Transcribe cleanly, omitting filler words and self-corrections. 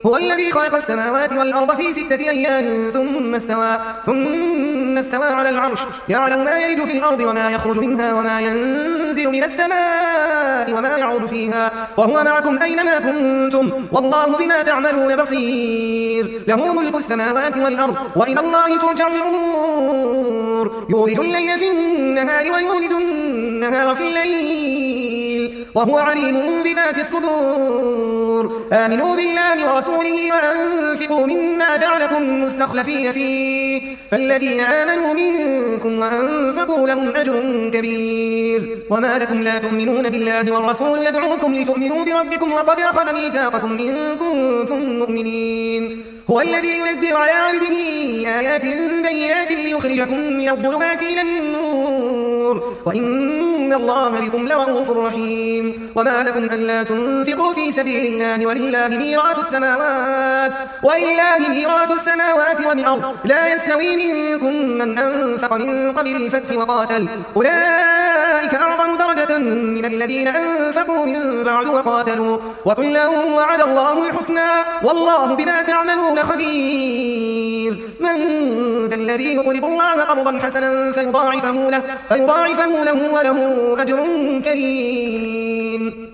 هو الذي خلق السماوات والأرض في 6 أيام ثم استوى على العرش يعلم ما يلج في الأرض وما يخرج منها وما ينزل من السماء وما يعرج فيها وهو معكم أينما كنتم والله بما تعملون بصير له ملك السماوات والأرض وإلى الله ترجع الأمور يولد الليل في النهار ويولد النهار في الليل وهو عليم بذات الصدور آمنوا بالله ورسوله وأنفقوا مما جعلكم مستخلفين فيه فالذين آمنوا منكم وأنفقوا لهم أجر كبير وما لكم لا تؤمنون بالله والرسول يدعوكم لتؤمنوا بربكم وقد أخذ ميثاقكم إن كنتم مؤمنين هو الذي ينزل على عبده آيات بينات ليخرجكم من الظلمات إلى النور وإن الله بكم لرؤوف رحيم وما لكم ألا تنفقوا في سبيل الله ولله ميراث السماوات والأرض لا يستوي منكم من أنفق من قبل الفتح وقاتل أولئك أعظم درجة من الذين أنفقوا من بعد وقاتلوا وكلا وعد الله الحسنى والله بما تعملون خبير من ذا الذي يقرض الله قرضا حسنا فيضاعفه له وله أجر كريم